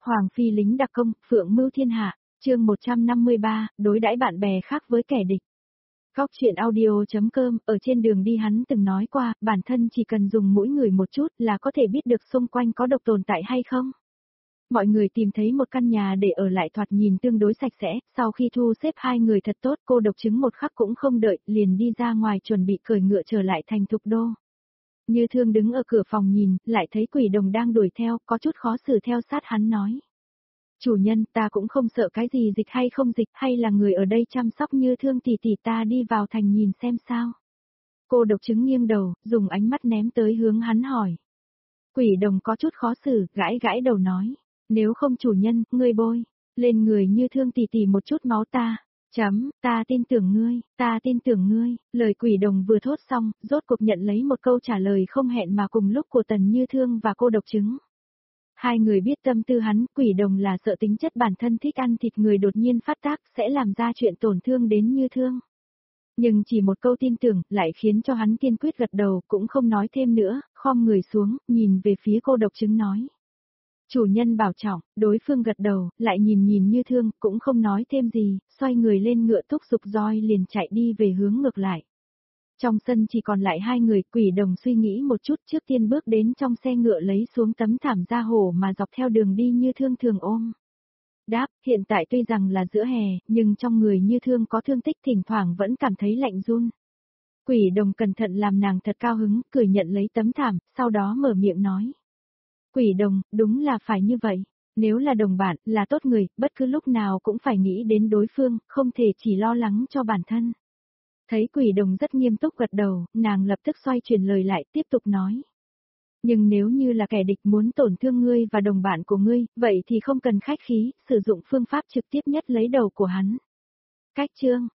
Hoàng phi lính đặc công, phượng mưu thiên hạ, chương 153, đối đãi bạn bè khác với kẻ địch. Góc chuyện audio.com, ở trên đường đi hắn từng nói qua, bản thân chỉ cần dùng mũi ngửi một chút là có thể biết được xung quanh có độc tồn tại hay không. Mọi người tìm thấy một căn nhà để ở lại thoạt nhìn tương đối sạch sẽ, sau khi thu xếp hai người thật tốt, cô độc chứng một khắc cũng không đợi, liền đi ra ngoài chuẩn bị cởi ngựa trở lại thành Thục Đô. Như Thương đứng ở cửa phòng nhìn, lại thấy Quỷ Đồng đang đuổi theo, có chút khó xử theo sát hắn nói. Chủ nhân, ta cũng không sợ cái gì dịch hay không dịch, hay là người ở đây chăm sóc Như Thương tỷ tỷ, ta đi vào thành nhìn xem sao. Cô độc chứng nghiêng đầu, dùng ánh mắt ném tới hướng hắn hỏi. Quỷ Đồng có chút khó xử, gãi gãi đầu nói. Nếu không chủ nhân, ngươi bôi lên người Như Thương tỷ tỷ một chút máu ta. Ta tin tưởng ngươi, ta tin tưởng ngươi, lời Quỷ Đồng vừa thốt xong, rốt cuộc nhận lấy một câu trả lời không hẹn mà cùng lúc của Tần Như Thương và cô độc chứng. Hai người biết tâm tư hắn, Quỷ Đồng là sợ tính chất bản thân thích ăn thịt người đột nhiên phát tác sẽ làm ra chuyện tổn thương đến Như Thương. Nhưng chỉ một câu tin tưởng lại khiến cho hắn kiên quyết gật đầu, cũng không nói thêm nữa, khom người xuống, nhìn về phía cô độc chứng nói. Chủ nhân bảo trọng, đối phương gật đầu, lại nhìn Như Thương, cũng không nói thêm gì, xoay người lên ngựa thúc giục roi liền chạy đi về hướng ngược lại. Trong sân chỉ còn lại hai người, Quỷ Đồng suy nghĩ một chút trước tiên bước đến trong xe ngựa lấy xuống tấm thảm da hổ mà dọc theo đường đi Như Thương thường ôm. Đáp, hiện tại tuy rằng là giữa hè, nhưng trong người Như Thương có thương tích thỉnh thoảng vẫn cảm thấy lạnh run. Quỷ Đồng cẩn thận làm nàng thật cao hứng, cười nhận lấy tấm thảm, sau đó mở miệng nói. Quỷ Đồng, đúng là phải như vậy. Nếu là đồng bạn, là tốt người, bất cứ lúc nào cũng phải nghĩ đến đối phương, không thể chỉ lo lắng cho bản thân. Thấy Quỷ Đồng rất nghiêm túc gật đầu, nàng lập tức xoay chuyển lời lại tiếp tục nói. Nhưng nếu như là kẻ địch muốn tổn thương ngươi và đồng bạn của ngươi, vậy thì không cần khách khí, sử dụng phương pháp trực tiếp nhất lấy đầu của hắn. Cách chương,